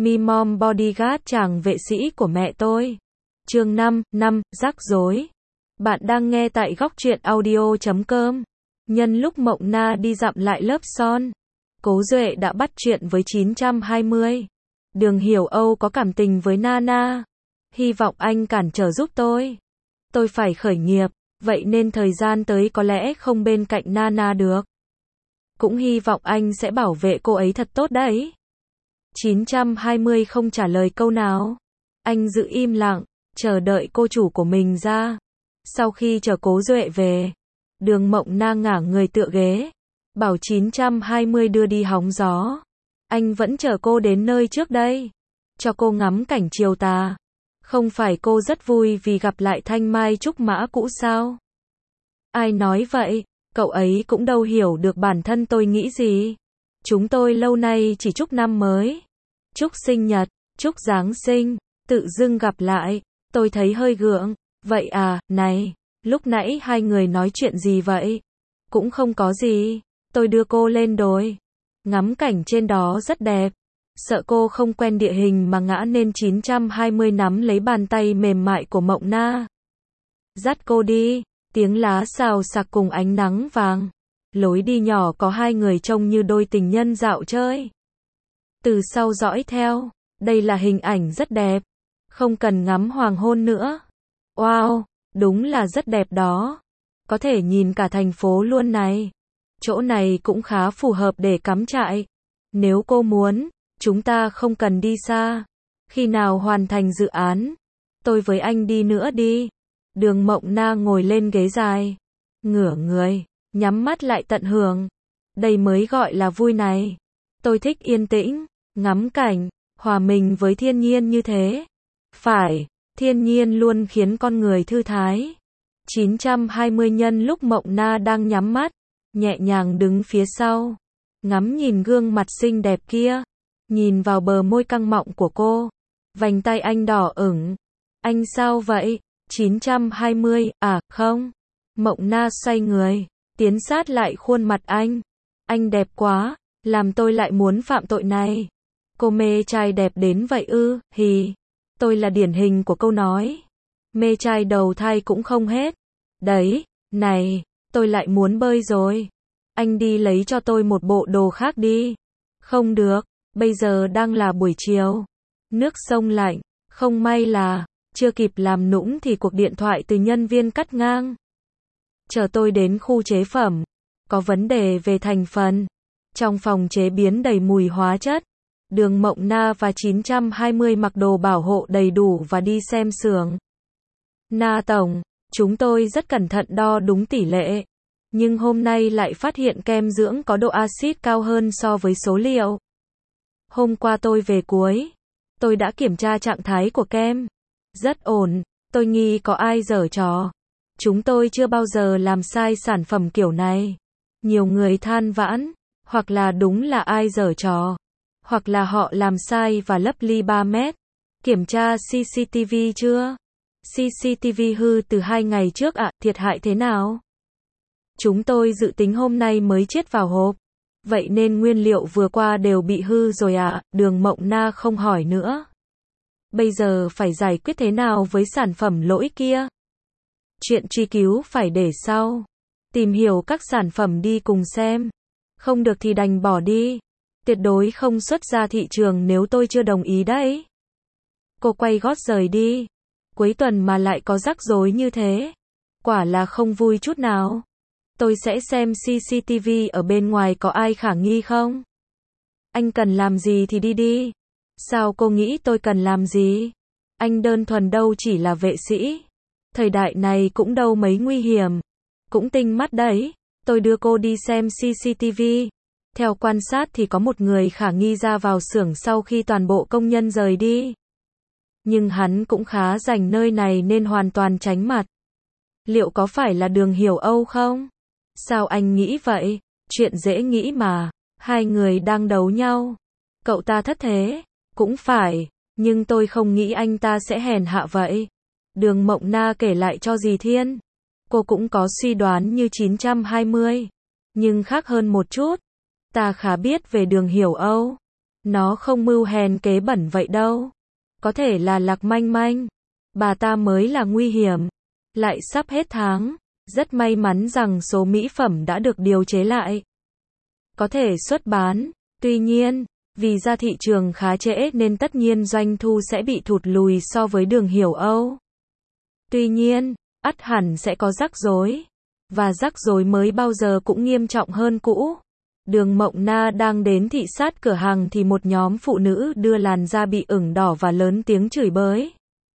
Mi Mom Bodyguard chàng vệ sĩ của mẹ tôi. Chương 5, rắc rối. Bạn đang nghe tại góc truyện audio.com. Nhân lúc Mộng Na đi dặm lại lớp son, Cố Duệ đã bắt chuyện với 920. Đường Hiểu Âu có cảm tình với Nana. Hy vọng anh cản trở giúp tôi. Tôi phải khởi nghiệp, vậy nên thời gian tới có lẽ không bên cạnh Nana được. Cũng hy vọng anh sẽ bảo vệ cô ấy thật tốt đấy. 920 không trả lời câu nào. Anh giữ im lặng, chờ đợi cô chủ của mình ra. Sau khi chờ Cố Duệ về, Đường Mộng Na ngả người tựa ghế, bảo 920 đưa đi hóng gió. Anh vẫn chờ cô đến nơi trước đây, cho cô ngắm cảnh chiều tà. Không phải cô rất vui vì gặp lại thanh mai trúc mã cũ sao? Ai nói vậy, cậu ấy cũng đâu hiểu được bản thân tôi nghĩ gì. Chúng tôi lâu nay chỉ chúc năm mới, chúc sinh nhật, chúc Giáng sinh, tự dưng gặp lại, tôi thấy hơi gượng. Vậy à, này, lúc nãy hai người nói chuyện gì vậy? Cũng không có gì, tôi đưa cô lên đồi. Ngắm cảnh trên đó rất đẹp. Sợ cô không quen địa hình mà ngã nên 920 nắm lấy bàn tay mềm mại của Mộng Na. Dắt cô đi, tiếng lá xào xạc cùng ánh nắng vàng. Lối đi nhỏ có hai người trông như đôi tình nhân dạo chơi. Từ sau dõi theo, đây là hình ảnh rất đẹp. Không cần ngắm hoàng hôn nữa. Wow, đúng là rất đẹp đó. Có thể nhìn cả thành phố luôn này. Chỗ này cũng khá phù hợp để cắm trại. Nếu cô muốn, chúng ta không cần đi xa. Khi nào hoàn thành dự án, tôi với anh đi nữa đi. Đường Mộng Na ngồi lên ghế dài, ngửa người, nhắm mắt lại tận hưởng. Đây mới gọi là vui này. Tôi thích yên tĩnh, ngắm cảnh, hòa mình với thiên nhiên như thế. Phải, thiên nhiên luôn khiến con người thư thái. 920 nhân lúc Mộng Na đang nhắm mắt, nhẹ nhàng đứng phía sau, ngắm nhìn gương mặt xinh đẹp kia, nhìn vào bờ môi căng mọng của cô. Vành tay anh đỏ ửng. Anh sao vậy? 920, à, không. Mộng Na xoay người, tiến sát lại khuôn mặt anh. Anh đẹp quá, làm tôi lại muốn phạm tội này. Cô mê trai đẹp đến vậy ư? Hì. Tôi là điển hình của câu nói mê trai đầu thai cũng không hết. Đấy, này, tôi lại muốn bơi rồi. Anh đi lấy cho tôi một bộ đồ khác đi. Không được, bây giờ đang là buổi chiều. Nước sông lạnh, không may là chưa kịp làm nũng thì cuộc điện thoại từ nhân viên cắt ngang. Chờ tôi đến khu chế phẩm. Có vấn đề về thành phần. Trong phòng chế biến đầy mùi hóa chất. Đường Mộng Na và 920 mặc đồ bảo hộ đầy đủ và đi xem xưởng. Na tổng, chúng tôi rất cẩn thận đo đúng tỷ lệ. Nhưng hôm nay lại phát hiện kem dưỡng có độ axit cao hơn so với số liệu. Hôm qua tôi về cuối. Tôi đã kiểm tra trạng thái của kem. Rất ổn, tôi nghi có ai giở trò. Chúng tôi chưa bao giờ làm sai sản phẩm kiểu này. Nhiều người than vãn, hoặc là đúng là ai giở trò, hoặc là họ làm sai và lấp ly 3 mét. Kiểm tra CCTV chưa? CCTV hư từ 2 ngày trước ạ, thiệt hại thế nào? Chúng tôi dự tính hôm nay mới chiết vào hộp. Vậy nên nguyên liệu vừa qua đều bị hư rồi ạ. Đường Mộng Na không hỏi nữa. Bây giờ phải giải quyết thế nào với sản phẩm lỗi kia? Chuyện truy cứu phải để sau. Tìm hiểu các sản phẩm đi cùng xem. Không được thì đành bỏ đi. Tuyệt đối không xuất ra thị trường nếu tôi chưa đồng ý đấy. Cô quay gót rời đi. Cuối tuần mà lại có rắc rối như thế. Quả là không vui chút nào. Tôi sẽ xem CCTV ở bên ngoài có ai khả nghi không? Anh cần làm gì thì đi đi. Sao cô nghĩ tôi cần làm gì? Anh đơn thuần đâu chỉ là vệ sĩ. Thời đại này cũng đâu mấy nguy hiểm. Cũng tinh mắt đấy. Tôi đưa cô đi xem CCTV. Theo quan sát thì có một người khả nghi ra vào xưởng sau khi toàn bộ công nhân rời đi. Nhưng hắn cũng khá rành nơi này nên hoàn toàn tránh mặt. Liệu có phải là Đường Hiểu Âu không? Sao anh nghĩ vậy? Chuyện dễ nghĩ mà. Hai người đang đấu nhau. Cậu ta thất thế. Cũng phải. Nhưng tôi không nghĩ anh ta sẽ hèn hạ vậy. Đường Mộng Na kể lại cho dì Thiên. Cô cũng có suy đoán như 920. Nhưng khác hơn một chút. Ta khá biết về Đường Hiểu Âu. Nó không mưu hèn kế bẩn vậy đâu. Có thể là Lạc Manh Manh. Bà ta mới là nguy hiểm. Lại sắp hết tháng. Rất may mắn rằng số mỹ phẩm đã được điều chế lại. Có thể xuất bán. Tuy nhiên, vì ra thị trường khá trễ nên tất nhiên doanh thu sẽ bị thụt lùi so với Đường Hiểu Âu. Tuy nhiên, ắt hẳn sẽ có rắc rối. Và rắc rối mới bao giờ cũng nghiêm trọng hơn cũ. Đường Mộng Na đang đến thị sát cửa hàng thì một nhóm phụ nữ đưa làn da bị ửng đỏ và lớn tiếng chửi bới.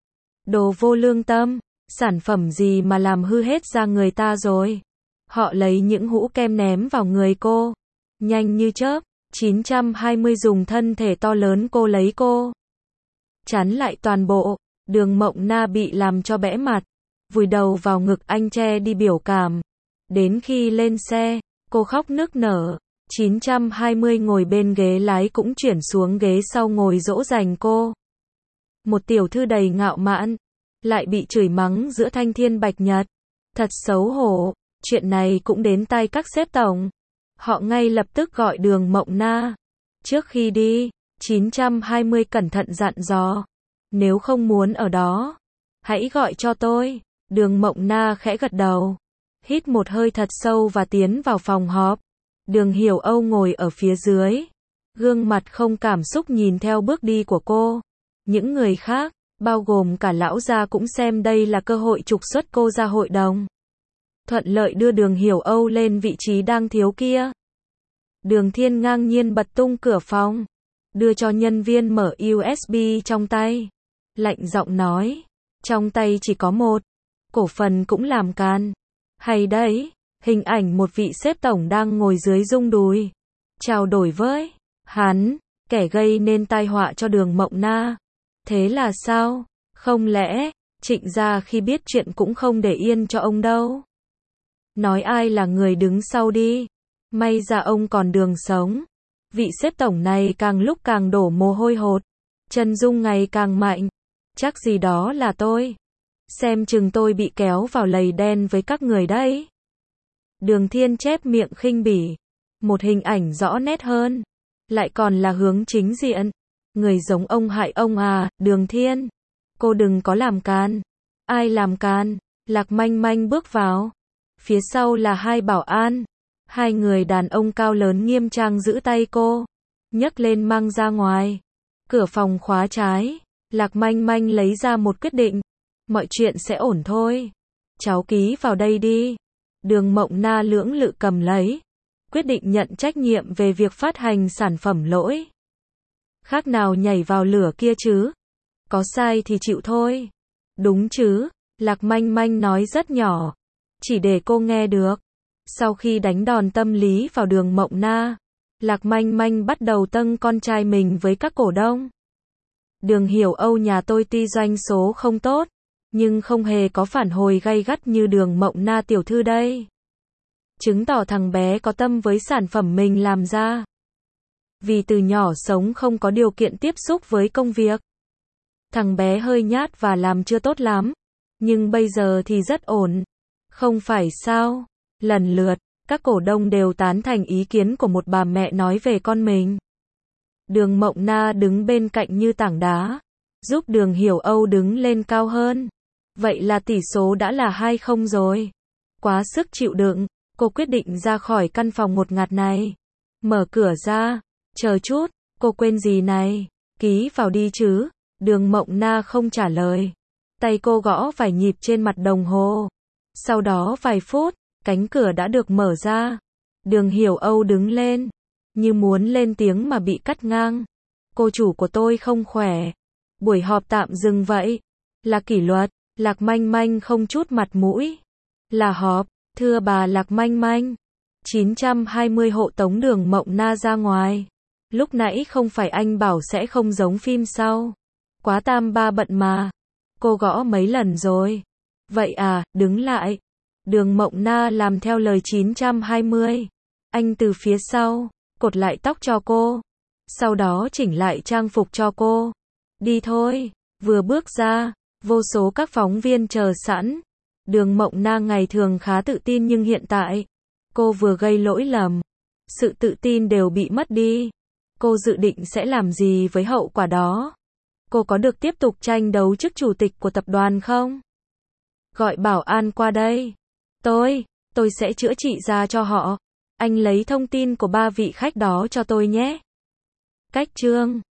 Đồ vô lương tâm, sản phẩm gì mà làm hư hết da người ta rồi. Họ lấy những hũ kem ném vào người cô. Nhanh như chớp, 920 dùng thân thể to lớn cô lấy cô. Chắn lại toàn bộ, Đường Mộng Na bị làm cho bẽ mặt. Vùi đầu vào ngực anh che đi biểu cảm. Đến khi lên xe, cô khóc nức nở. 920 ngồi bên ghế lái cũng chuyển xuống ghế sau ngồi dỗ dành cô. Một tiểu thư đầy ngạo mạn, lại bị chửi mắng giữa thanh thiên bạch nhật. Thật xấu hổ, chuyện này cũng đến tai các sếp tổng. Họ ngay lập tức gọi Đường Mộng Na. Trước khi đi, 920 cẩn thận dặn dò. Nếu không muốn ở đó, hãy gọi cho tôi. Đường Mộng Na khẽ gật đầu. Hít một hơi thật sâu và tiến vào phòng họp. Đường Hiểu Âu ngồi ở phía dưới. Gương mặt không cảm xúc nhìn theo bước đi của cô. Những người khác, bao gồm cả lão gia cũng xem đây là cơ hội trục xuất cô ra hội đồng. Thuận lợi đưa Đường Hiểu Âu lên vị trí đang thiếu kia. Đường Thiên ngang nhiên bật tung cửa phòng. Đưa cho nhân viên mở USB trong tay. Lạnh giọng nói. Trong tay chỉ có một. Cổ phần cũng làm can. Hay đấy. Hình ảnh một vị sếp tổng đang ngồi dưới rung đùi. Trao đổi với hắn. Kẻ gây nên tai họa cho Đường Mộng Na. Thế là sao? Không lẽ Trịnh gia khi biết chuyện cũng không để yên cho ông đâu. Nói ai là người đứng sau đi. May ra ông còn đường sống. Vị sếp tổng này càng lúc càng đổ mồ hôi hột. Chân dung ngày càng mạnh. Chắc gì đó là tôi. Xem chừng tôi bị kéo vào lầy đen với các người đấy. Đường Thiên chép miệng khinh bỉ. Một hình ảnh rõ nét hơn. Lại còn là hướng chính diện. Người giống ông hại ông à, Đường Thiên. Cô đừng có làm can. Ai làm can? Lạc Manh Manh bước vào. Phía sau là hai bảo an. Hai người đàn ông cao lớn nghiêm trang giữ tay cô. Nhấc lên mang ra ngoài. Cửa phòng khóa trái. Lạc Manh Manh lấy ra một quyết định. Mọi chuyện sẽ ổn thôi. Cháu ký vào đây đi. Đường Mộng Na lưỡng lự cầm lấy. Quyết định nhận trách nhiệm về việc phát hành sản phẩm lỗi. Khác nào nhảy vào lửa kia chứ. Có sai thì chịu thôi. Đúng chứ, Lạc Manh Manh nói rất nhỏ. Chỉ để cô nghe được. Sau khi đánh đòn tâm lý vào Đường Mộng Na, Lạc Manh Manh bắt đầu tâng con trai mình với các cổ đông. Đường Hiểu Âu nhà tôi tuy doanh số không tốt, nhưng không hề có phản hồi gay gắt như Đường Mộng Na tiểu thư đây. Chứng tỏ thằng bé có tâm với sản phẩm mình làm ra. Vì từ nhỏ sống không có điều kiện tiếp xúc với công việc. Thằng bé hơi nhát và làm chưa tốt lắm. Nhưng bây giờ thì rất ổn. Không phải sao? Lần lượt, các cổ đông đều tán thành ý kiến của một bà mẹ nói về con mình. Đường Mộng Na đứng bên cạnh như tảng đá. Giúp Đường Hiểu Âu đứng lên cao hơn. Vậy là tỷ số đã là 2-0 rồi. Quá sức chịu đựng, cô quyết định ra khỏi căn phòng ngột ngạt này. Mở cửa ra. Chờ chút, cô quên gì này? Ký vào đi chứ. Đường Mộng Na không trả lời. Tay cô gõ vài nhịp trên mặt đồng hồ. Sau đó vài phút, cánh cửa đã được mở ra. Đường Hiểu Âu đứng lên. Như muốn lên tiếng mà bị cắt ngang. Cô chủ của tôi không khỏe. Buổi họp tạm dừng vậy. Là kỷ luật. Lạc Manh Manh không chút mặt mũi. Là họp. Thưa bà Lạc Manh Manh. 920 hộ tống Đường Mộng Na ra ngoài. Lúc nãy không phải anh bảo sẽ không giống phim sao? Quá tam ba bận mà. Cô gõ mấy lần rồi. Vậy à, đứng lại. Đường Mộng Na làm theo lời 920. Anh từ phía sau, cột lại tóc cho cô. Sau đó chỉnh lại trang phục cho cô. Đi thôi. Vừa bước ra, vô số các phóng viên chờ sẵn. Đường Mộng Na ngày thường khá tự tin nhưng hiện tại, cô vừa gây lỗi lầm. Sự tự tin đều bị mất đi. Cô dự định sẽ làm gì với hậu quả đó? Cô có được tiếp tục tranh đấu chức chủ tịch của tập đoàn không? Gọi bảo an qua đây. Tôi sẽ chữa trị da cho họ. Anh lấy thông tin của 3 vị khách đó cho tôi nhé. Cách chương